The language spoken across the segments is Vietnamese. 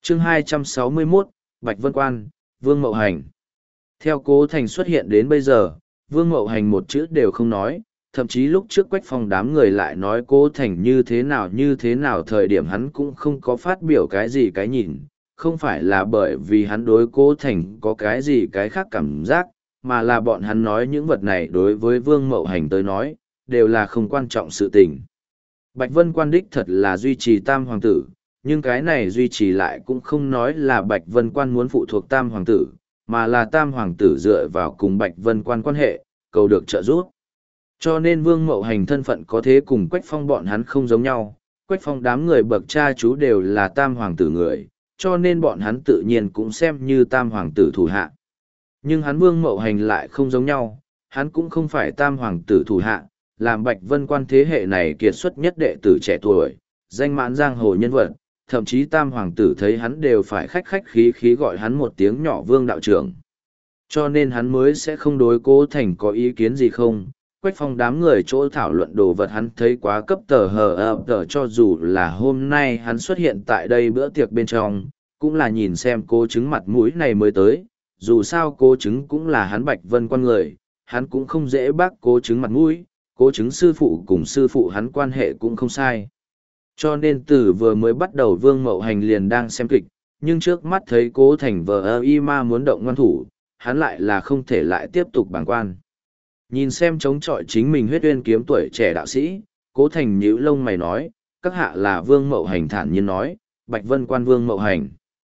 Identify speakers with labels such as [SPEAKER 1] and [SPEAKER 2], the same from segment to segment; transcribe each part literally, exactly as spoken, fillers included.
[SPEAKER 1] chương hai trăm sáu mươi mốt, Bạch Vân Quan, Vương Mậu Hành. Theo Cố Thành xuất hiện đến bây giờ, Vương Mậu Hành một chữ đều không nói, thậm chí lúc trước Quách Phong đám người lại nói Cố Thành như thế nào như thế nào thời điểm hắn cũng không có phát biểu cái gì cái nhìn, không phải là bởi vì hắn đối Cố Thành có cái gì cái khác cảm giác, mà là bọn hắn nói những vật này đối với Vương Mậu Hành tới nói, đều là không quan trọng sự tình. Bạch Vân Quan đích thật là duy trì tam hoàng tử, nhưng cái này duy trì lại cũng không nói là Bạch Vân Quan muốn phụ thuộc tam hoàng tử, mà là tam hoàng tử dựa vào cùng Bạch Vân Quan quan hệ, cầu được trợ giúp. Cho nên Vương Mậu Hành thân phận có thế cùng Quách Phong bọn hắn không giống nhau, Quách Phong đám người bậc cha chú đều là tam hoàng tử người, cho nên bọn hắn tự nhiên cũng xem như tam hoàng tử thủ hạ. Nhưng hắn Vương Mậu Hành lại không giống nhau, hắn cũng không phải tam hoàng tử thủ hạ, làm Bạch Vân Quan thế hệ này kiệt xuất nhất đệ tử trẻ tuổi, danh mãn giang hồ nhân vật, thậm chí tam hoàng tử thấy hắn đều phải khách khách khí khí gọi hắn một tiếng nhỏ Vương đạo trưởng. Cho nên hắn mới sẽ không đối Cố Thành có ý kiến gì không. Quách Phong đám người chỗ thảo luận đồ vật hắn thấy quá cấp tờ hờ ập tờ, cho dù là hôm nay hắn xuất hiện tại đây bữa tiệc bên trong, cũng là nhìn xem Cố Chứng mặt mũi này mới tới, dù sao Cố Chứng cũng là hắn Bạch Vân Quan người, hắn cũng không dễ bác Cố Chứng mặt mũi, Cố Chứng sư phụ cùng sư phụ hắn quan hệ cũng không sai. Cho nên từ vừa mới bắt đầu Vương Mậu Hành liền đang xem kịch, nhưng trước mắt thấy Cố Thành vờ ơ y ma muốn động ngoan thủ, hắn lại là không thể lại tiếp tục bàng quan. Nhìn xem chống chọi chính mình huyết uyên kiếm tuổi trẻ đạo sĩ, Cố Thành nhíu lông mày nói, các hạ là Vương Mậu Hành thản nhiên nói, Bạch Vân Quan Vương Mậu Hành.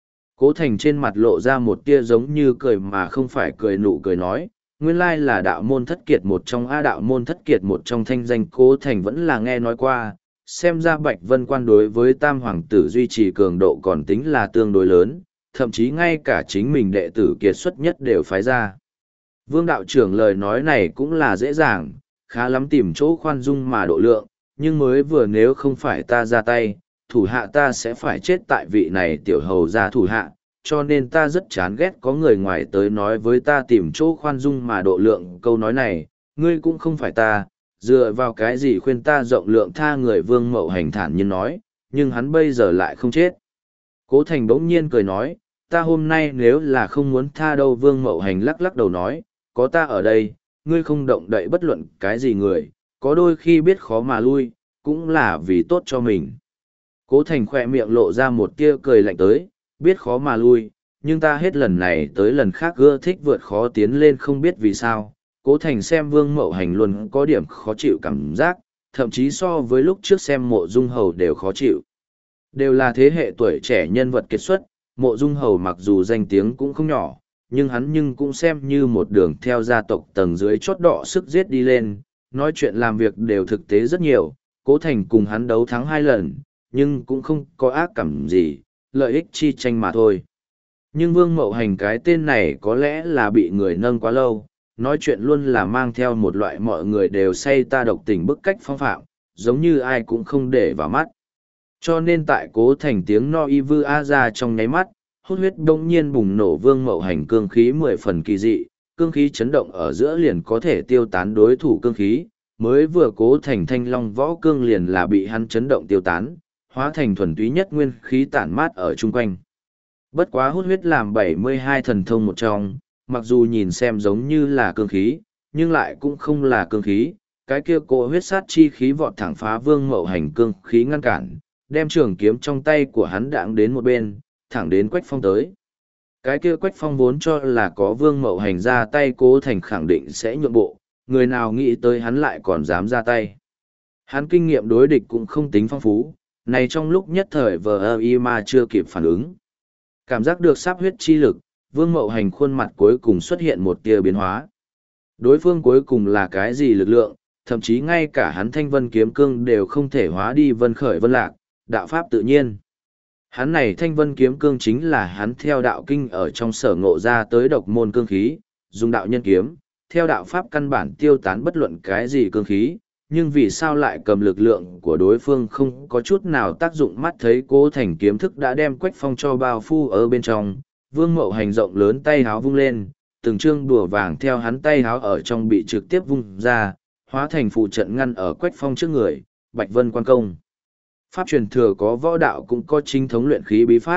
[SPEAKER 1] Cố Thành trên mặt lộ ra một tia giống như cười mà không phải cười nụ cười nói, nguyên lai là đạo môn thất kiệt một trong A đạo môn thất kiệt một trong thanh danh Cố Thành vẫn là nghe nói qua, xem ra Bạch Vân Quan đối với tam hoàng tử duy trì cường độ còn tính là tương đối lớn, thậm chí ngay cả chính mình đệ tử kiệt xuất nhất đều phái ra. Vương đạo trưởng lời nói này cũng là dễ dàng, khá lắm tìm chỗ khoan dung mà độ lượng, nhưng mới vừa nếu không phải ta ra tay, thủ hạ ta sẽ phải chết tại vị này tiểu hầu ra thủ hạ, cho nên ta rất chán ghét có người ngoài tới nói với ta tìm chỗ khoan dung mà độ lượng câu nói này, ngươi cũng không phải ta, dựa vào cái gì khuyên ta rộng lượng tha người. Vương Mậu Hành thản nhiên nói, nhưng hắn bây giờ lại không chết. Cố Thành bỗng nhiên cười nói, ta hôm nay nếu là không muốn tha đâu. Vương Mậu Hành lắc lắc đầu nói, có ta ở đây, ngươi không động đậy bất luận cái gì người, có đôi khi biết khó mà lui, cũng là vì tốt cho mình. Cố Thành khỏe miệng lộ ra một tia cười lạnh tới, biết khó mà lui, nhưng ta hết lần này tới lần khác ưa thích vượt khó tiến lên không biết vì sao. Cố Thành xem Vương Mậu Hành luôn có điểm khó chịu cảm giác, thậm chí so với lúc trước xem Mộ Dung Hầu đều khó chịu. Đều là thế hệ tuổi trẻ nhân vật kiệt xuất, Mộ Dung Hầu mặc dù danh tiếng cũng không nhỏ, nhưng hắn nhưng cũng xem như một đường theo gia tộc tầng dưới chót đọ sức giết đi lên, nói chuyện làm việc đều thực tế rất nhiều. Cố Thành cùng hắn đấu thắng hai lần, nhưng cũng không có ác cảm gì, lợi ích chi tranh mà thôi. Nhưng Vương Mậu Hành cái tên này có lẽ là bị người nâng quá lâu, nói chuyện luôn là mang theo một loại mọi người đều say ta độc tình bức cách phong phạm, giống như ai cũng không để vào mắt. Cho nên tại Cố Thành tiếng no y vư a ra trong nháy mắt, hút huyết đông nhiên bùng nổ. Vương Mậu Hành cương khí mười phần kỳ dị, cương khí chấn động ở giữa liền có thể tiêu tán đối thủ cương khí, mới vừa Cố Thành thanh long võ cương liền là bị hắn chấn động tiêu tán, hóa thành thuần túy nhất nguyên khí tản mát ở chung quanh. Bất quá hút huyết làm bảy mươi hai thần thông một trong, mặc dù nhìn xem giống như là cương khí, nhưng lại cũng không là cương khí, cái kia cỗ huyết sát chi khí vọt thẳng phá Vương Mậu Hành cương khí ngăn cản, đem trường kiếm trong tay của hắn đãng đến một bên, thẳng đến Quách Phong tới. Cái kia Quách Phong vốn cho là có Vương Mậu Hành ra tay, Cố Thành khẳng định sẽ nhượng bộ, người nào nghĩ tới hắn lại còn dám ra tay. Hắn kinh nghiệm đối địch cũng không tính phong phú, này trong lúc nhất thời vờ ơ y ma chưa kịp phản ứng. Cảm giác được sáp huyết chi lực, Vương Mậu Hành khuôn mặt cuối cùng xuất hiện một tia biến hóa. Đối phương cuối cùng là cái gì lực lượng, thậm chí ngay cả hắn thanh vân kiếm cương đều không thể hóa đi vân khởi vân lạc, đạo pháp tự nhiên. Hắn này thanh vân kiếm cương chính là hắn theo đạo kinh ở trong sở ngộ ra tới độc môn cương khí, dùng đạo nhân kiếm, theo đạo pháp căn bản tiêu tán bất luận cái gì cương khí, nhưng vì sao lại cầm lực lượng của đối phương không có chút nào tác dụng. Mắt thấy Cố Thành kiếm thức đã đem Quách Phong cho bao phu ở bên trong, Vương Mậu Hành rộng lớn tay háo vung lên, từng trương đùa vàng theo hắn tay háo ở trong bị trực tiếp vung ra, hóa thành phụ trận ngăn ở Quách Phong trước người. Bạch Vân Quan công pháp truyền thừa có võ đạo cũng có chính thống luyện khí bí pháp,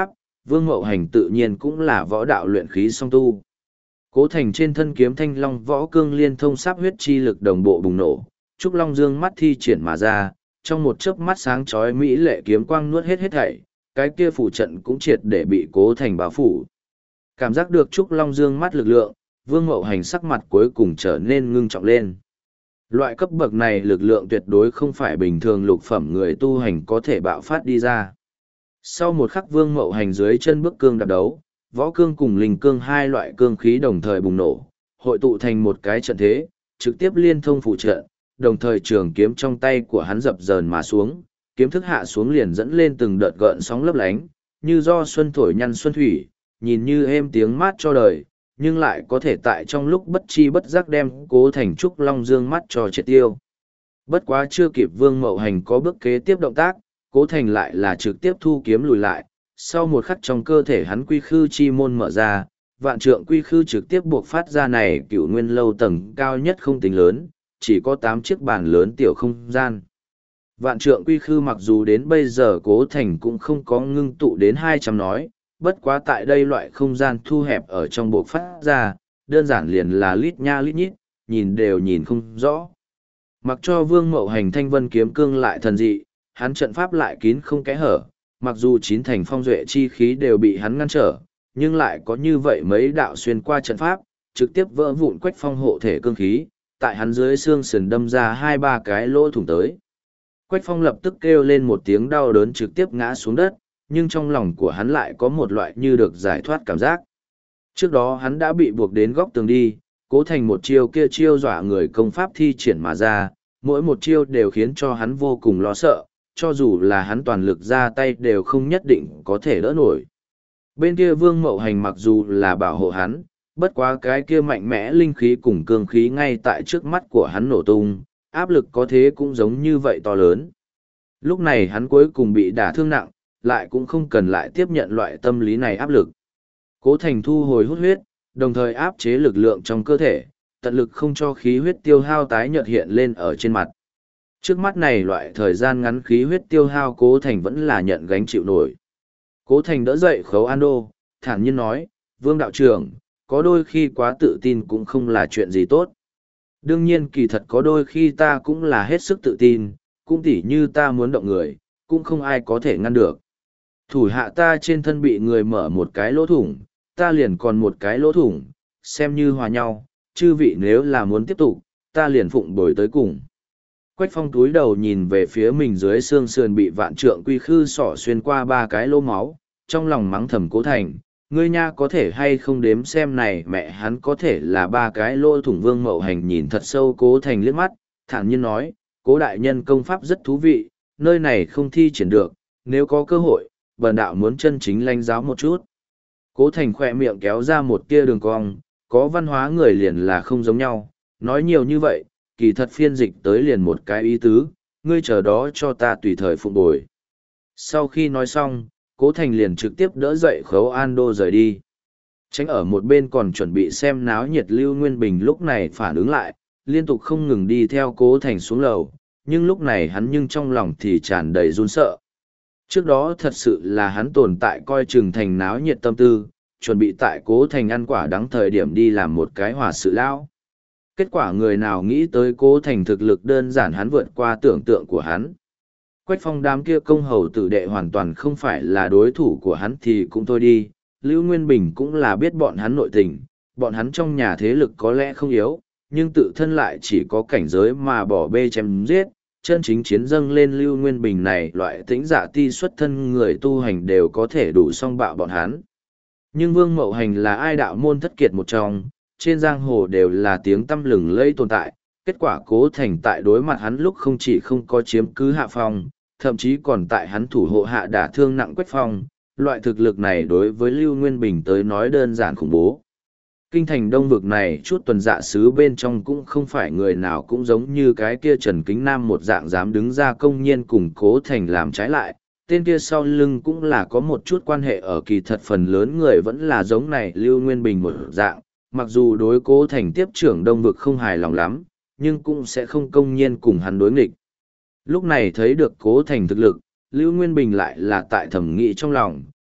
[SPEAKER 1] Vương Mậu Hành tự nhiên cũng là võ đạo luyện khí song tu. Cố Thành trên thân kiếm thanh long võ cương liên thông sáp huyết chi lực đồng bộ bùng nổ, Trúc Long dương mắt thi triển mà ra, trong một chớp mắt sáng chói mỹ lệ kiếm quang nuốt hết hết thảy, cái kia phủ trận cũng triệt để bị Cố Thành bao phủ. Cảm giác được Trúc Long dương mắt lực lượng, Vương Mậu Hành sắc mặt cuối cùng trở nên ngưng trọng lên. Loại cấp bậc này lực lượng tuyệt đối không phải bình thường lục phẩm người tu hành có thể bạo phát đi ra. Sau một khắc Vương Mậu Hành dưới chân bước cương đạp đấu, võ cương cùng linh cương hai loại cương khí đồng thời bùng nổ, hội tụ thành một cái trận thế, trực tiếp liên thông phụ trận, đồng thời trường kiếm trong tay của hắn dập dờn mà xuống, kiếm thức hạ xuống liền dẫn lên từng đợt gợn sóng lấp lánh, như do xuân thổi nhăn xuân thủy, nhìn như êm tiếng mát cho đời, nhưng lại có thể tại trong lúc bất chi bất giác đem Cố Thành Trúc Long dương mắt cho triệt tiêu. Bất quá chưa kịp Vương Mậu Hành có bước kế tiếp động tác, Cố Thành lại là trực tiếp thu kiếm lùi lại, sau một khắc trong cơ thể hắn quy khư chi môn mở ra, vạn trượng quy khư trực tiếp buộc phát ra này cựu nguyên lâu tầng cao nhất không tính lớn, chỉ có tám chiếc bàn lớn tiểu không gian. Vạn trượng quy khư mặc dù đến bây giờ Cố Thành cũng không có ngưng tụ đến hai trăm nói, bất quá tại đây loại không gian thu hẹp ở trong buộc phát ra, đơn giản liền là lít nha lít nhít, nhìn đều nhìn không rõ. Mặc cho Vương Mậu Hành thanh vân kiếm cương lại thần dị, hắn trận pháp lại kín không kẽ hở, mặc dù chín thành phong duệ chi khí đều bị hắn ngăn trở, nhưng lại có như vậy mấy đạo xuyên qua trận pháp, trực tiếp vỡ vụn Quách Phong hộ thể cương khí, tại hắn dưới xương sườn đâm ra hai ba cái lỗ thủng tới. Quách Phong lập tức kêu lên một tiếng đau đớn trực tiếp ngã xuống đất, nhưng trong lòng của hắn lại có một loại như được giải thoát cảm giác. Trước đó hắn đã bị buộc đến góc tường đi, Cố Thành một chiêu kia chiêu dọa người công pháp thi triển mà ra, mỗi một chiêu đều khiến cho hắn vô cùng lo sợ, cho dù là hắn toàn lực ra tay đều không nhất định có thể đỡ nổi. Bên kia Vương Mậu Hành mặc dù là bảo hộ hắn, bất quá cái kia mạnh mẽ linh khí cùng cương khí ngay tại trước mắt của hắn nổ tung, áp lực có thế cũng giống như vậy to lớn. Lúc này hắn cuối cùng bị đả thương nặng, lại cũng không cần lại tiếp nhận loại tâm lý này áp lực. Cố Thành thu hồi hút huyết, đồng thời áp chế lực lượng trong cơ thể, tận lực không cho khí huyết tiêu hao tái nhợt hiện lên ở trên mặt. Trước mắt này loại thời gian ngắn khí huyết tiêu hao Cố Thành vẫn là nhận gánh chịu nổi. Cố Thành đỡ dậy Khấu An Đô, thản nhiên nói, Vương đạo trưởng, có đôi khi quá tự tin cũng không là chuyện gì tốt. Đương nhiên kỳ thật có đôi khi ta cũng là hết sức tự tin, cũng tỉ như ta muốn động người, cũng không ai có thể ngăn được. Thủ hạ ta trên thân bị người mở một cái lỗ thủng, ta liền còn một cái lỗ thủng, xem như hòa nhau, chư vị nếu là muốn tiếp tục, ta liền phụng bồi tới cùng. Quách Phong túi đầu nhìn về phía mình dưới xương sườn bị vạn trượng quy khư sỏ xuyên qua ba cái lỗ máu, trong lòng mắng thầm Cố Thành, ngươi nha có thể hay không đếm xem này mẹ hắn có thể là ba cái lỗ thủng. Vương Mậu Hành nhìn thật sâu Cố Thành liếc mắt, thản nhiên nói, Cố đại nhân công pháp rất thú vị, nơi này không thi triển được, nếu có cơ hội, bần đạo muốn chân chính lãnh giáo một chút. Cố Thành khỏe miệng kéo ra một tia đường cong, có văn hóa người liền là không giống nhau, nói nhiều như vậy, kỳ thật phiên dịch tới liền một cái ý tứ, ngươi chờ đó cho ta tùy thời phụng bồi. Sau khi nói xong, Cố Thành liền trực tiếp đỡ dậy Khấu An Đô rời đi. Tránh ở một bên còn chuẩn bị xem náo nhiệt Lưu Nguyên Bình lúc này phản ứng lại, liên tục không ngừng đi theo Cố Thành xuống lầu, nhưng lúc này hắn nhưng trong lòng thì tràn đầy run sợ. Trước đó thật sự là hắn tồn tại coi chừng thành náo nhiệt tâm tư, chuẩn bị tại Cố Thành ăn quả đắng thời điểm đi làm một cái hòa sự lão. Kết quả người nào nghĩ tới Cố Thành thực lực đơn giản hắn vượt qua tưởng tượng của hắn. Quách Phong đám kia công hầu tử đệ hoàn toàn không phải là đối thủ của hắn thì cũng thôi đi, Lưu Nguyên Bình cũng là biết bọn hắn nội tình, bọn hắn trong nhà thế lực có lẽ không yếu, nhưng tự thân lại chỉ có cảnh giới mà bỏ bê chém giết, chân chính chiến dâng lên Lưu Nguyên Bình này loại tĩnh dạ ti xuất thân người tu hành đều có thể đủ song bạo bọn hắn. Nhưng Vương Mậu Hành là ai đạo môn thất kiệt một trong, trên giang hồ đều là tiếng tăm lừng lẫy tồn tại, kết quả Cố Thành tại đối mặt hắn lúc không chỉ không có chiếm cứ hạ phong, thậm chí còn tại hắn thủ hộ hạ đả thương nặng Quách Phong, loại thực lực này đối với Lưu Nguyên Bình tới nói đơn giản khủng bố. Kinh thành đông vực này chút tuần dạ sứ bên trong cũng không phải người nào cũng giống như cái kia Trần Kính Nam một dạng dám đứng ra công nhiên cùng Cố Thành làm trái lại, tên kia sau lưng cũng là có một chút quan hệ ở kỳ thật phần lớn người vẫn là giống này Lưu Nguyên Bình một dạng, mặc dù đối Cố Thành tiếp trưởng đông vực không hài lòng lắm, nhưng cũng sẽ không công nhiên cùng hắn đối nghịch. Lúc này thấy được Cố Thành thực lực, Lưu Nguyên Bình lại là tại thẩm nghĩ trong lòng,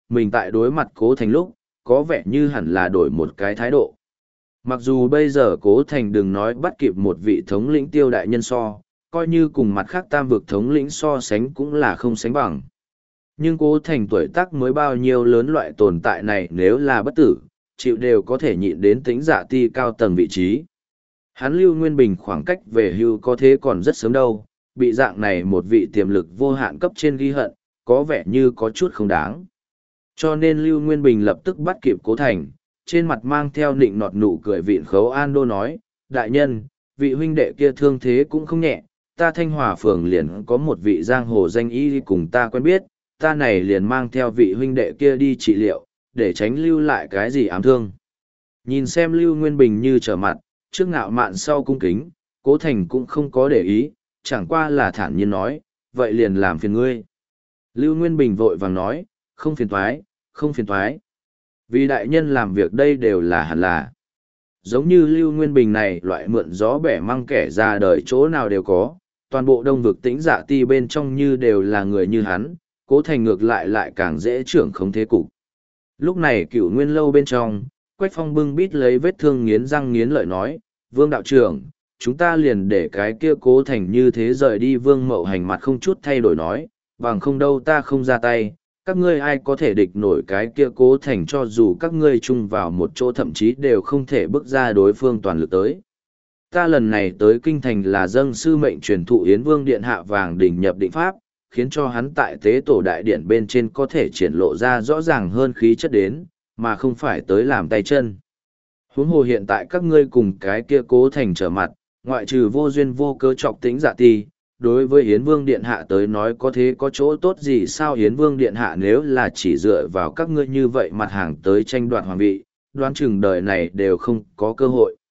[SPEAKER 1] mình tại đối mặt Cố Thành lúc, có vẻ như hẳn là đổi một cái thái độ. Mặc dù bây giờ Cố Thành đừng nói bắt kịp một vị thống lĩnh Tiêu đại nhân so, coi như cùng mặt khác tam vực thống lĩnh so sánh cũng là không sánh bằng. Nhưng Cố Thành tuổi tác mới bao nhiêu lớn, loại tồn tại này nếu là bất tử, chịu đều có thể nhịn đến tính giả ti cao tầng vị trí. Hắn Lưu Nguyên Bình khoảng cách về hưu có thế còn rất sớm đâu, bị dạng này một vị tiềm lực vô hạn cấp trên ghi hận, có vẻ như có chút không đáng. Cho nên Lưu Nguyên Bình lập tức bắt kịp Cố Thành, trên mặt mang theo nịnh nọt nụ cười vịn khấu an đô nói, đại nhân, vị huynh đệ kia thương thế cũng không nhẹ, ta Thanh Hòa phường liền có một vị giang hồ danh y cùng ta quen biết, ta này liền mang theo vị huynh đệ kia đi trị liệu, để tránh lưu lại cái gì ám thương. Nhìn xem Lưu Nguyên Bình như trở mặt, trước ngạo mạn sau cung kính, Cố Thành cũng không có để ý, chẳng qua là thản nhiên nói, vậy liền làm phiền ngươi. Lưu Nguyên Bình vội vàng nói, không phiền toái, không phiền toái. Vì đại nhân làm việc đây đều là hẳn là. Giống như Lưu Nguyên Bình này loại mượn gió bẻ măng kẻ ra đời chỗ nào đều có, toàn bộ đông vực tĩnh dạ ti bên trong như đều là người như hắn, Cố Thành ngược lại lại càng dễ trưởng không thế cục. Lúc này Cửu Nguyên lâu bên trong, Quách Phong bưng bít lấy vết thương nghiến răng nghiến lợi nói, Vương đạo trưởng, chúng ta liền để cái kia Cố Thành như thế rời đi. Vương Mậu Hành mặt không chút thay đổi nói, bằng không đâu ta không ra tay, các ngươi ai có thể địch nổi cái kia Cố Thành, cho dù các ngươi chung vào một chỗ thậm chí đều không thể bước ra đối phương toàn lực tới. Ta lần này tới kinh thành là dâng sư mệnh truyền thụ Yến Vương Điện Hạ vàng đỉnh nhập định pháp, khiến cho hắn tại tế tổ đại điện bên trên có thể triển lộ ra rõ ràng hơn khí chất đến, mà không phải tới làm tay chân. Huống hồ hiện tại các ngươi cùng cái kia Cố Thành trở mặt, ngoại trừ vô duyên vô cớ chọc tính dạ ti, đối với Yến Vương Điện Hạ tới nói có thế có chỗ tốt gì sao? Yến Vương Điện Hạ nếu là chỉ dựa vào các ngươi như vậy mặt hàng tới tranh đoạt hoàng vị, đoán chừng đời này đều không có cơ hội.